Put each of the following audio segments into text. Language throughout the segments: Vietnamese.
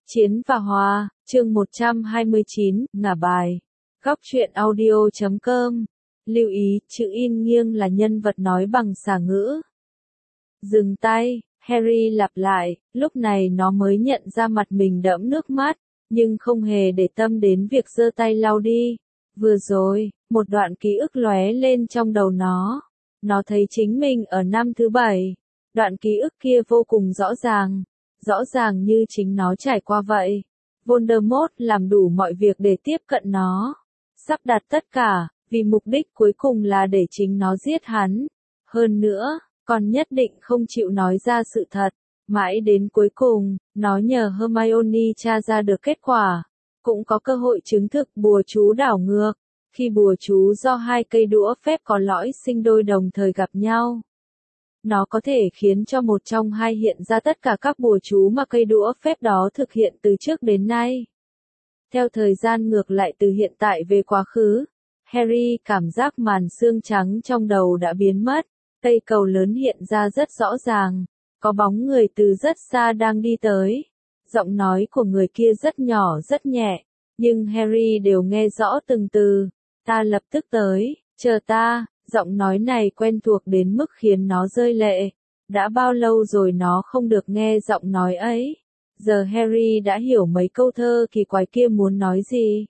Chiến và Hòa, chương 129, ngả bài. Góc truyện audio.com. Lưu ý, chữ in nghiêng là nhân vật nói bằng xà ngữ. Dừng tay, Harry lặp lại, lúc này nó mới nhận ra mặt mình đẫm nước mắt, nhưng không hề để tâm đến việc giơ tay lau đi. Vừa rồi, một đoạn ký ức lóe lên trong đầu nó. Nó thấy chính mình ở năm thứ 7. Đoạn ký ức kia vô cùng rõ ràng như chính nó trải qua vậy. Voldemort làm đủ mọi việc để tiếp cận nó, sắp đặt tất cả, vì mục đích cuối cùng là để chính nó giết hắn. Hơn nữa, còn nhất định không chịu nói ra sự thật. Mãi đến cuối cùng, nó nhờ Hermione tra ra được kết quả, cũng có cơ hội chứng thực bùa chú đảo ngược. Khi bùa chú do hai cây đũa phép có lõi sinh đôi đồng thời gặp nhau, nó có thể khiến cho một trong hai hiện ra tất cả các bùa chú mà cây đũa phép đó thực hiện từ trước đến nay. Theo thời gian ngược lại từ hiện tại về quá khứ, Harry cảm giác màn xương trắng trong đầu đã biến mất, cây cầu lớn hiện ra rất rõ ràng, có bóng người từ rất xa đang đi tới. Giọng nói của người kia rất nhỏ rất nhẹ, nhưng Harry đều nghe rõ từng từ. Ta lập tức tới, chờ ta. Giọng nói này quen thuộc đến mức khiến nó rơi lệ. Đã bao lâu rồi nó không được nghe giọng nói ấy. Giờ Harry đã hiểu mấy câu thơ kỳ quái kia muốn nói gì.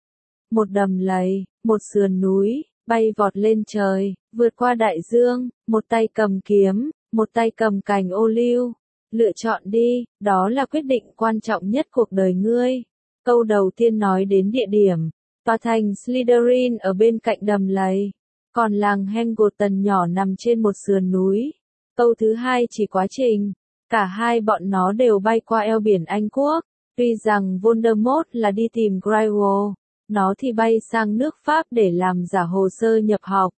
Một đầm lầy, một sườn núi, bay vọt lên trời, vượt qua đại dương, một tay cầm kiếm, một tay cầm cành ô liu. Lựa chọn đi, đó là quyết định quan trọng nhất cuộc đời ngươi. Câu đầu tiên nói đến địa điểm. Tòa thành Slytherin ở bên cạnh đầm lầy. Còn làng Hengleton nhỏ nằm trên một sườn núi. Câu thứ hai chỉ quá trình. Cả hai bọn nó đều bay qua eo biển Anh Quốc. Tuy rằng Voldemort là đi tìm Grindelwald, nó thì bay sang nước Pháp để làm giả hồ sơ nhập học.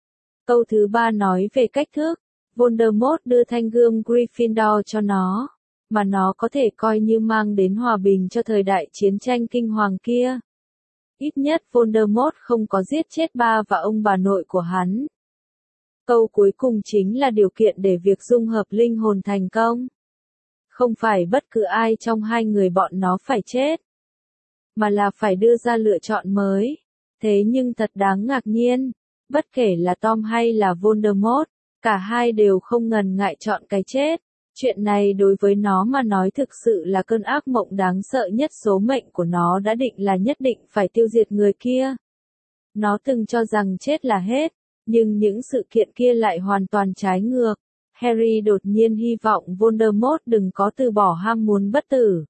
Câu thứ ba nói về cách thức. Voldemort đưa thanh gươm Gryffindor cho nó, mà nó có thể coi như mang đến hòa bình cho thời đại chiến tranh kinh hoàng kia. Ít nhất Voldemort không có giết chết ba và ông bà nội của hắn. Câu cuối cùng chính là điều kiện để việc dung hợp linh hồn thành công. Không phải bất cứ ai trong hai người bọn nó phải chết, mà là phải đưa ra lựa chọn mới. Thế nhưng thật đáng ngạc nhiên, bất kể là Tom hay là Voldemort, cả hai đều không ngần ngại chọn cái chết. Chuyện này đối với nó mà nói thực sự là cơn ác mộng đáng sợ nhất. Số mệnh của nó đã định là nhất định phải tiêu diệt người kia. Nó từng cho rằng chết là hết, nhưng những sự kiện kia lại hoàn toàn trái ngược. Harry đột nhiên hy vọng Voldemort đừng có từ bỏ ham muốn bất tử.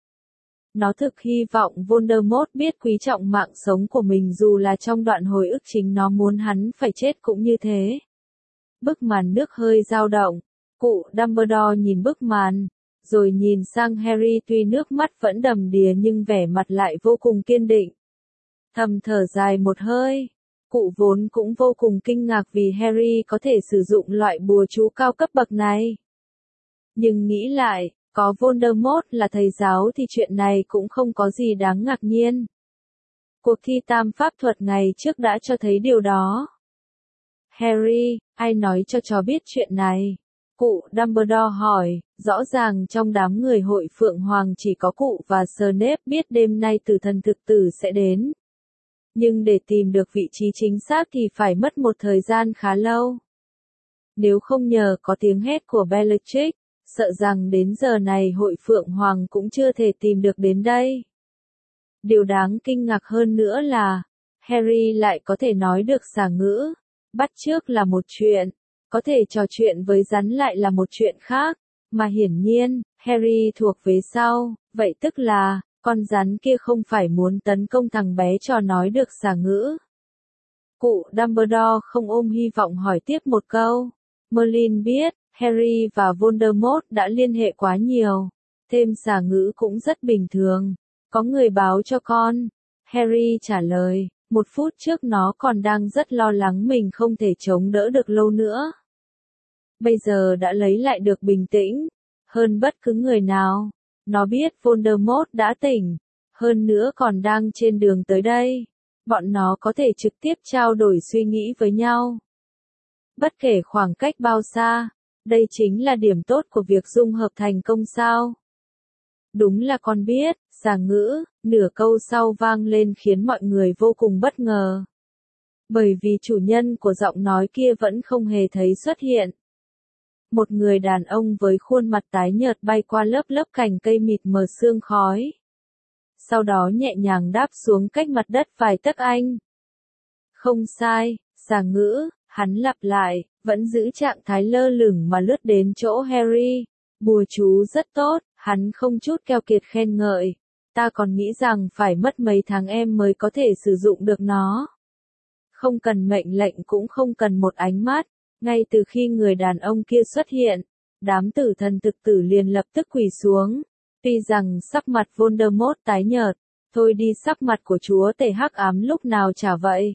Nó thực hy vọng Voldemort biết quý trọng mạng sống của mình dù là trong đoạn hồi ức chính nó muốn hắn phải chết cũng như thế. Bức màn nước hơi dao động. Cụ Dumbledore nhìn bức màn, rồi nhìn sang Harry, tuy nước mắt vẫn đầm đìa nhưng vẻ mặt lại vô cùng kiên định. Thầm thở dài một hơi, cụ vốn cũng vô cùng kinh ngạc vì Harry có thể sử dụng loại bùa chú cao cấp bậc này. Nhưng nghĩ lại, có Voldemort là thầy giáo thì chuyện này cũng không có gì đáng ngạc nhiên. Cuộc thi tam pháp thuật ngày trước đã cho thấy điều đó. Harry, ai nói cho chó biết chuyện này? Cụ Dumbledore hỏi, rõ ràng trong đám người hội Phượng Hoàng chỉ có cụ và Snape biết đêm nay tử thần thực tử sẽ đến. Nhưng để tìm được vị trí chính xác thì phải mất một thời gian khá lâu. Nếu không nhờ có tiếng hét của Bellatrix, sợ rằng đến giờ này hội Phượng Hoàng cũng chưa thể tìm được đến đây. Điều đáng kinh ngạc hơn nữa là, Harry lại có thể nói được xà ngữ. Bắt chước là một chuyện, có thể trò chuyện với rắn lại là một chuyện khác, mà hiển nhiên, Harry thuộc về sau, vậy tức là, con rắn kia không phải muốn tấn công thằng bé trò nói được xà ngữ. Cụ Dumbledore không ôm hy vọng hỏi tiếp một câu. Merlin biết, Harry và Voldemort đã liên hệ quá nhiều, thêm xà ngữ cũng rất bình thường. Có người báo cho con. Harry trả lời. Một phút trước nó còn đang rất lo lắng mình không thể chống đỡ được lâu nữa. Bây giờ đã lấy lại được bình tĩnh, hơn bất cứ người nào. Nó biết Voldemort đã tỉnh, hơn nữa còn đang trên đường tới đây. Bọn nó có thể trực tiếp trao đổi suy nghĩ với nhau. Bất kể khoảng cách bao xa, đây chính là điểm tốt của việc dung hợp thành công sao. Đúng là con biết, xà ngữ, nửa câu sau vang lên khiến mọi người vô cùng bất ngờ. Bởi vì chủ nhân của giọng nói kia vẫn không hề thấy xuất hiện. Một người đàn ông với khuôn mặt tái nhợt bay qua lớp lớp cành cây mịt mờ sương khói. Sau đó nhẹ nhàng đáp xuống cách mặt đất vài tấc anh. Không sai, xà ngữ, hắn lặp lại, vẫn giữ trạng thái lơ lửng mà lướt đến chỗ Harry. Bùa chú rất tốt, hắn không chút keo kiệt khen ngợi. Ta còn nghĩ rằng phải mất mấy tháng em mới có thể sử dụng được nó. Không cần mệnh lệnh cũng không cần một ánh mắt. Ngay từ khi người đàn ông kia xuất hiện, đám tử thần thực tử liền lập tức quỳ xuống. Tuy rằng sắc mặt Voldemort tái nhợt, thôi đi sắc mặt của chúa tể hắc ám lúc nào chả vậy.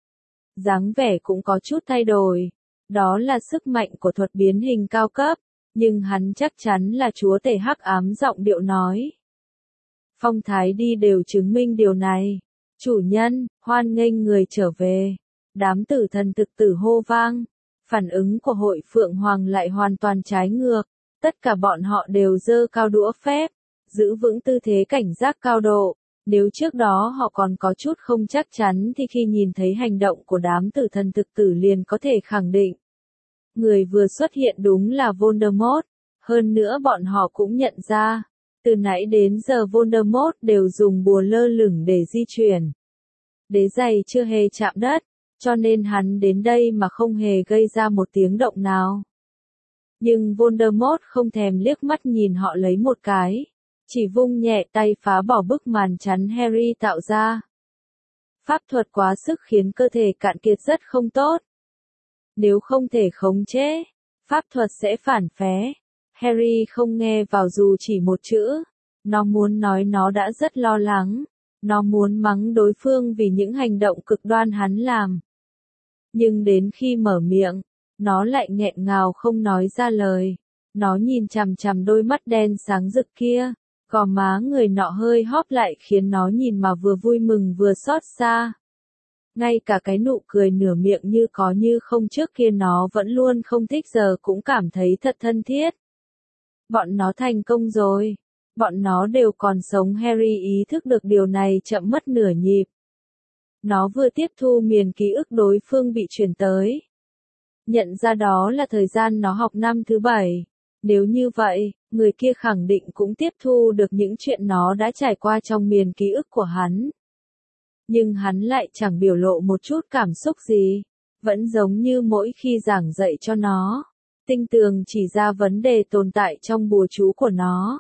Dáng vẻ cũng có chút thay đổi. Đó là sức mạnh của thuật biến hình cao cấp, nhưng hắn chắc chắn là chúa tể hắc ám giọng điệu nói. Phong thái đi đều chứng minh điều này. Chủ nhân, hoan nghênh người trở về. Đám tử thần thực tử hô vang. Phản ứng của hội Phượng Hoàng lại hoàn toàn trái ngược. Tất cả bọn họ đều giơ cao đũa phép, giữ vững tư thế cảnh giác cao độ. Nếu trước đó họ còn có chút không chắc chắn thì khi nhìn thấy hành động của đám tử thần thực tử liền có thể khẳng định. Người vừa xuất hiện đúng là Voldemort. Hơn nữa bọn họ cũng nhận ra, từ nãy đến giờ Voldemort đều dùng bùa lơ lửng để di chuyển. Đế giày chưa hề chạm đất, cho nên hắn đến đây mà không hề gây ra một tiếng động nào. Nhưng Voldemort không thèm liếc mắt nhìn họ lấy một cái, chỉ vung nhẹ tay phá bỏ bức màn chắn Harry tạo ra. Pháp thuật quá sức khiến cơ thể cạn kiệt rất không tốt. Nếu không thể khống chế, pháp thuật sẽ phản phé. Harry không nghe vào dù chỉ một chữ. Nó muốn nói nó đã rất lo lắng. Nó muốn mắng đối phương vì những hành động cực đoan hắn làm. Nhưng đến khi mở miệng, nó lại nghẹn ngào không nói ra lời. Nó nhìn chằm chằm đôi mắt đen sáng rực kia. Gò má người nọ hơi hóp lại khiến nó nhìn mà vừa vui mừng vừa xót xa. Ngay cả cái nụ cười nửa miệng như có như không trước kia nó vẫn luôn không thích giờ cũng cảm thấy thật thân thiết. Bọn nó thành công rồi. Bọn nó đều còn sống. Harry ý thức được điều này chậm mất nửa nhịp. Nó vừa tiếp thu miền ký ức đối phương bị truyền tới. Nhận ra đó là thời gian nó học năm thứ 7. Nếu như vậy, người kia khẳng định cũng tiếp thu được những chuyện nó đã trải qua trong miền ký ức của hắn. Nhưng hắn lại chẳng biểu lộ một chút cảm xúc gì. Vẫn giống như mỗi khi giảng dạy cho nó. Tinh tường chỉ ra vấn đề tồn tại trong bùa chú của nó.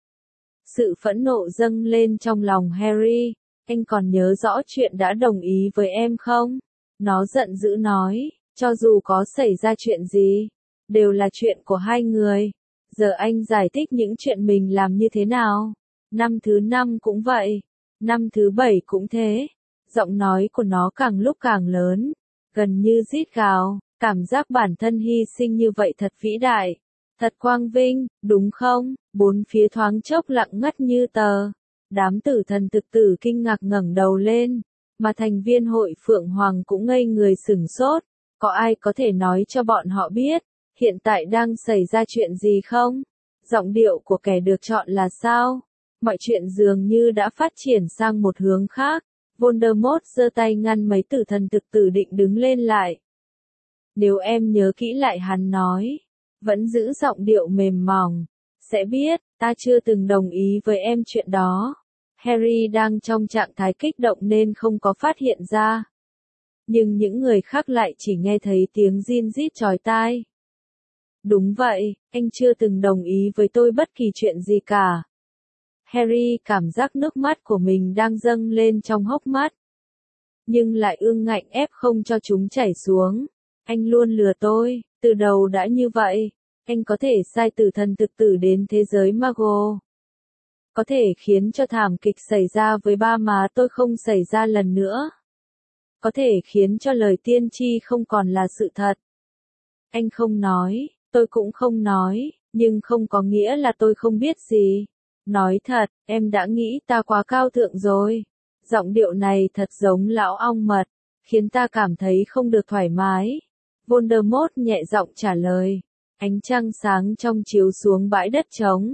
Sự phẫn nộ dâng lên trong lòng Harry. Anh còn nhớ rõ chuyện đã đồng ý với em không? Nó giận dữ nói, cho dù có xảy ra chuyện gì, đều là chuyện của hai người. Giờ anh giải thích những chuyện mình làm như thế nào. Năm thứ 5 cũng vậy. Năm thứ 7 cũng thế. Giọng nói của nó càng lúc càng lớn. Gần như rít gào. Cảm giác bản thân hy sinh như vậy thật vĩ đại. Thật quang vinh, đúng không? Bốn phía thoáng chốc lặng ngắt như tờ. Đám tử thần thực tử kinh ngạc ngẩng đầu lên. Mà thành viên hội Phượng Hoàng cũng ngây người sửng sốt. Có ai có thể nói cho bọn họ biết, hiện tại đang xảy ra chuyện gì không? Giọng điệu của kẻ được chọn là sao? Mọi chuyện dường như đã phát triển sang một hướng khác. Voldemort giơ tay ngăn mấy tử thần thực tử định đứng lên lại. Nếu em nhớ kỹ lại hắn nói, vẫn giữ giọng điệu mềm mỏng, sẽ biết, ta chưa từng đồng ý với em chuyện đó. Harry đang trong trạng thái kích động nên không có phát hiện ra. Nhưng những người khác lại chỉ nghe thấy tiếng rin rít chói tai. Đúng vậy, anh chưa từng đồng ý với tôi bất kỳ chuyện gì cả. Harry cảm giác nước mắt của mình đang dâng lên trong hốc mắt. Nhưng lại ương ngạnh ép không cho chúng chảy xuống. Anh luôn lừa tôi, từ đầu đã như vậy. Anh có thể sai tử thần thực tử đến thế giới Mago. Có thể khiến cho thảm kịch xảy ra với ba má tôi không xảy ra lần nữa. Có thể khiến cho lời tiên tri không còn là sự thật. Anh không nói, tôi cũng không nói, nhưng không có nghĩa là tôi không biết gì. Nói thật, em đã nghĩ ta quá cao thượng rồi. Giọng điệu này thật giống lão ong mật, khiến ta cảm thấy không được thoải mái. Voldemort nhẹ giọng trả lời. Ánh trăng sáng trong chiếu xuống bãi đất trống.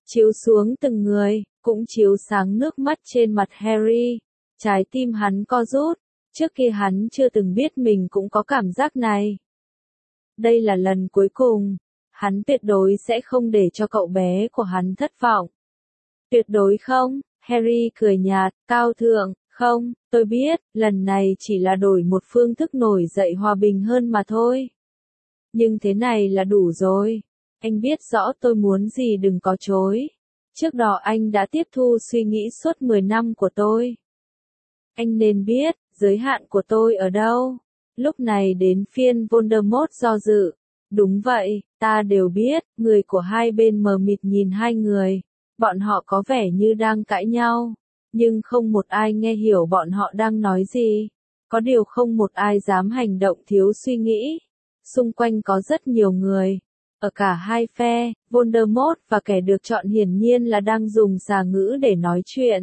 chiếu xuống từng người, cũng chiếu sáng nước mắt trên mặt Harry. Trái tim hắn co rút, trước kia hắn chưa từng biết mình cũng có cảm giác này. Đây là lần cuối cùng, hắn tuyệt đối sẽ không để cho cậu bé của hắn thất vọng. Tuyệt đối không, Harry cười nhạt, cao thượng, không, tôi biết, lần này chỉ là đổi một phương thức nổi dậy hòa bình hơn mà thôi. Nhưng thế này là đủ rồi. Anh biết rõ tôi muốn gì đừng có chối. Trước đó anh đã tiếp thu suy nghĩ suốt 10 năm của tôi. Anh nên biết, giới hạn của tôi ở đâu. Lúc này đến phiên Voldemort do dự. Đúng vậy, ta đều biết, người của hai bên mờ mịt nhìn hai người. Bọn họ có vẻ như đang cãi nhau. Nhưng không một ai nghe hiểu bọn họ đang nói gì. Có điều không một ai dám hành động thiếu suy nghĩ. Xung quanh có rất nhiều người. Ở cả hai phe, Voldemort và kẻ được chọn hiển nhiên là đang dùng xà ngữ để nói chuyện.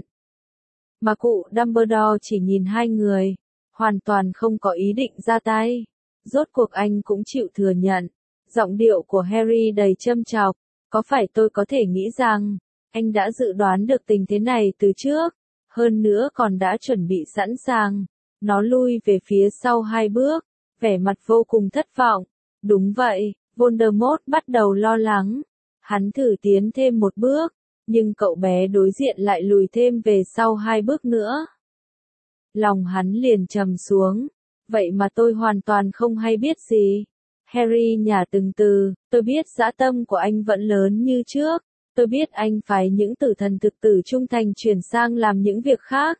Mà cụ Dumbledore chỉ nhìn hai người, hoàn toàn không có ý định ra tay. Rốt cuộc anh cũng chịu thừa nhận. Giọng điệu của Harry đầy châm chọc. Có phải tôi có thể nghĩ rằng, anh đã dự đoán được tình thế này từ trước, hơn nữa còn đã chuẩn bị sẵn sàng. Nó lui về phía sau hai bước, vẻ mặt vô cùng thất vọng. Đúng vậy, Voldemort bắt đầu lo lắng. Hắn thử tiến thêm một bước, nhưng cậu bé đối diện lại lùi thêm về sau hai bước nữa. Lòng hắn liền trầm xuống. Vậy mà tôi hoàn toàn không hay biết gì. Harry nhả từng từ, tôi biết dã tâm của anh vẫn lớn như trước. Tôi biết anh phái những tử thần thực tử trung thành chuyển sang làm những việc khác.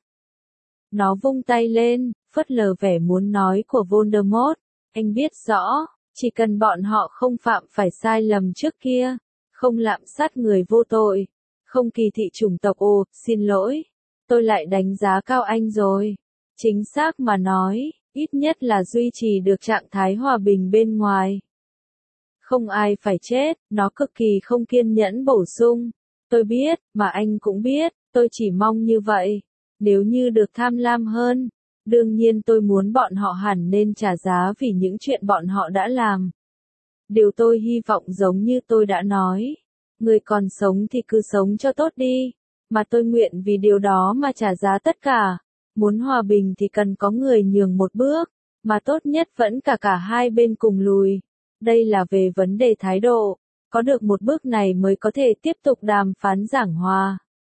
Nó vung tay lên, phớt lờ vẻ muốn nói của Voldemort. Anh biết rõ, chỉ cần bọn họ không phạm phải sai lầm trước kia, không lạm sát người vô tội, không kỳ thị chủng tộc. Ồ, xin lỗi, tôi lại đánh giá cao anh rồi. Chính xác mà nói, ít nhất là duy trì được trạng thái hòa bình bên ngoài. Không ai phải chết, nó cực kỳ không kiên nhẫn bổ sung. Tôi biết, mà anh cũng biết, tôi chỉ mong như vậy. Nếu như được tham lam hơn, đương nhiên tôi muốn bọn họ hẳn nên trả giá vì những chuyện bọn họ đã làm. Điều tôi hy vọng giống như tôi đã nói. Người còn sống thì cứ sống cho tốt đi. Mà tôi nguyện vì điều đó mà trả giá tất cả. Muốn hòa bình thì cần có người nhường một bước. Mà tốt nhất vẫn cả hai bên cùng lùi. Đây là về vấn đề thái độ. Có được một bước này mới có thể tiếp tục đàm phán giảng hòa.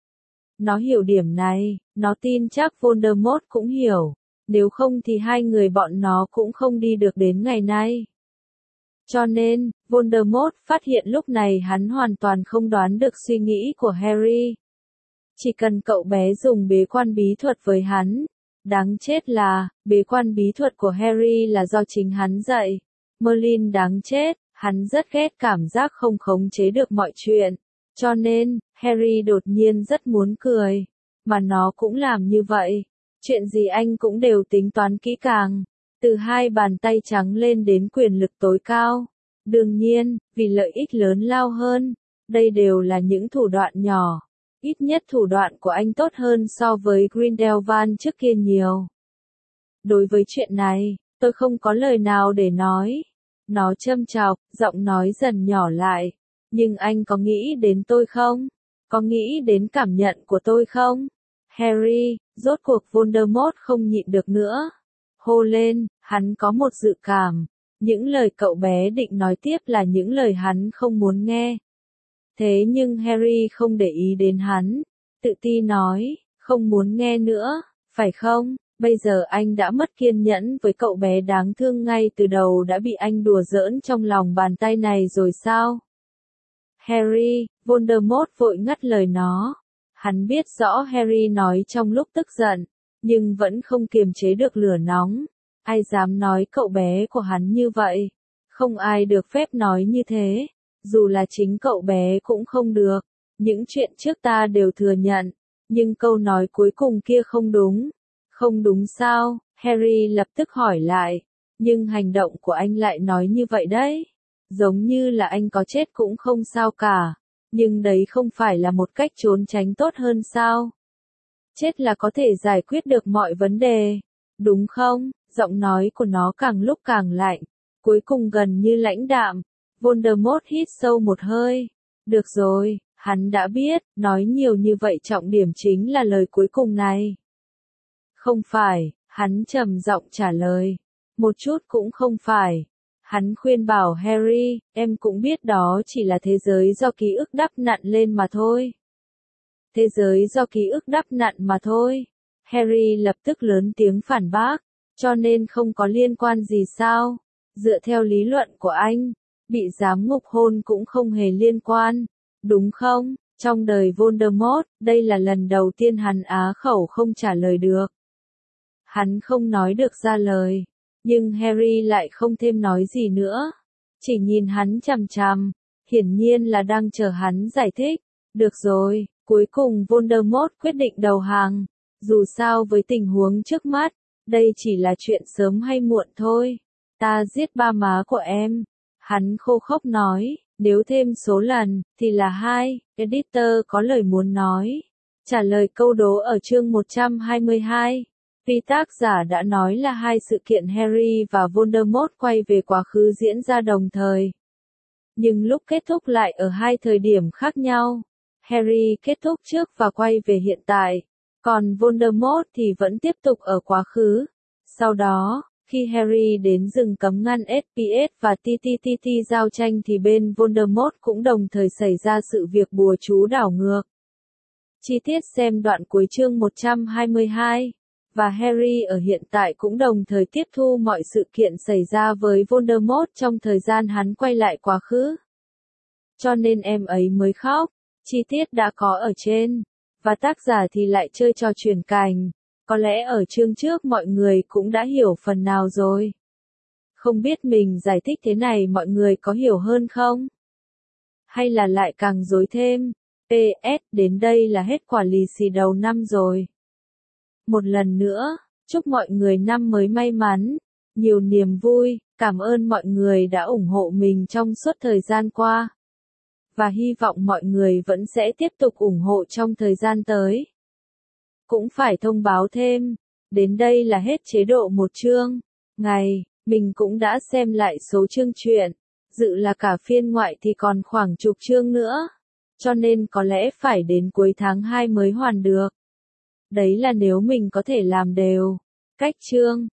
Nó hiểu điểm này, nó tin chắc Voldemort cũng hiểu. Nếu không thì hai người bọn nó cũng không đi được đến ngày nay. Cho nên, Voldemort phát hiện lúc này hắn hoàn toàn không đoán được suy nghĩ của Harry. Chỉ cần cậu bé dùng bế quan bí thuật với hắn. Đáng chết là, bế quan bí thuật của Harry là do chính hắn dạy. Merlin đáng chết, hắn rất ghét cảm giác không khống chế được mọi chuyện. Cho nên, Harry đột nhiên rất muốn cười. Mà nó cũng làm như vậy. Chuyện gì anh cũng đều tính toán kỹ càng. Từ hai bàn tay trắng lên đến quyền lực tối cao. Đương nhiên, vì lợi ích lớn lao hơn. Đây đều là những thủ đoạn nhỏ. Ít nhất thủ đoạn của anh tốt hơn so với Grindelwald trước kia nhiều. Đối với chuyện này, tôi không có lời nào để nói. Nó châm chọc, giọng nói dần nhỏ lại. Nhưng anh có nghĩ đến tôi không? Có nghĩ đến cảm nhận của tôi không? Harry, rốt cuộc Voldemort không nhịn được nữa. Hô lên, hắn có một dự cảm. Những lời cậu bé định nói tiếp là những lời hắn không muốn nghe. Thế nhưng Harry không để ý đến hắn. Tự ti nói, không muốn nghe nữa, phải không? Bây giờ anh đã mất kiên nhẫn với cậu bé đáng thương ngay từ đầu đã bị anh đùa giỡn trong lòng bàn tay này rồi sao? Harry, Voldemort vội ngắt lời nó. Hắn biết rõ Harry nói trong lúc tức giận, nhưng vẫn không kiềm chế được lửa nóng. Ai dám nói cậu bé của hắn như vậy? Không ai được phép nói như thế. Dù là chính cậu bé cũng không được. Những chuyện trước ta đều thừa nhận. Nhưng câu nói cuối cùng kia không đúng. Không đúng sao? Harry lập tức hỏi lại. Nhưng hành động của anh lại nói như vậy đấy. Giống như là anh có chết cũng không sao cả. Nhưng đấy không phải là một cách trốn tránh tốt hơn sao? Chết là có thể giải quyết được mọi vấn đề. Đúng không? Giọng nói của nó càng lúc càng lạnh. Cuối cùng gần như lãnh đạm. Voldemort hít sâu một hơi. Được rồi, Hắn đã biết, nói nhiều như vậy trọng điểm chính là lời cuối cùng này. Không phải, hắn trầm giọng trả lời. Một chút cũng không phải. Hắn khuyên bảo Harry, em cũng biết đó chỉ là thế giới do ký ức đắp nặn lên mà thôi. Thế giới do ký ức đắp nặn mà thôi. Harry lập tức lớn tiếng phản bác, cho nên không có liên quan gì sao? Dựa theo lý luận của anh, bị giám ngục hôn cũng không hề liên quan, đúng không? Trong đời Voldemort, đây là lần đầu tiên hắn á khẩu không trả lời được. Hắn không nói được ra lời, nhưng Harry lại không thêm nói gì nữa, chỉ nhìn hắn chằm chằm, hiển nhiên là đang chờ hắn giải thích. Được rồi, cuối cùng Voldemort quyết định đầu hàng, dù sao với tình huống trước mắt, đây chỉ là chuyện sớm hay muộn thôi. Ta giết ba má của em. Hắn khô khốc nói, nếu thêm số lần, thì là 2, editor có lời muốn nói. Trả lời câu đố ở chương 122. Vì tác giả đã nói là hai sự kiện Harry và Voldemort quay về quá khứ diễn ra đồng thời. Nhưng lúc kết thúc lại ở hai thời điểm khác nhau. Harry kết thúc trước và quay về hiện tại, còn Voldemort thì vẫn tiếp tục ở quá khứ. Sau đó, khi Harry đến rừng cấm ngăn SPS và TTTT giao tranh thì bên Voldemort cũng đồng thời xảy ra sự việc bùa chú đảo ngược. Chi tiết xem đoạn cuối chương 122. Và Harry ở hiện tại cũng đồng thời tiếp thu mọi sự kiện xảy ra với Voldemort trong thời gian hắn quay lại quá khứ. Cho nên em ấy mới khóc. Chi tiết đã có ở trên. Và tác giả thì lại chơi trò chuyển cảnh. Có lẽ ở chương trước mọi người cũng đã hiểu phần nào rồi. Không biết mình giải thích thế này mọi người có hiểu hơn không? Hay là lại càng rối thêm? PS, đến đây là hết quả lì xì đầu năm rồi. Một lần nữa, chúc mọi người năm mới may mắn, nhiều niềm vui, cảm ơn mọi người đã ủng hộ mình trong suốt thời gian qua. Và hy vọng mọi người vẫn sẽ tiếp tục ủng hộ trong thời gian tới. Cũng phải thông báo thêm, đến đây là hết chế độ một chương. Ngày, mình cũng đã xem lại số chương truyện, dự là cả phiên ngoại thì còn khoảng chục chương nữa. Cho nên có lẽ phải đến cuối tháng 2 mới hoàn được. Đấy là nếu mình có thể làm đều. Cách chương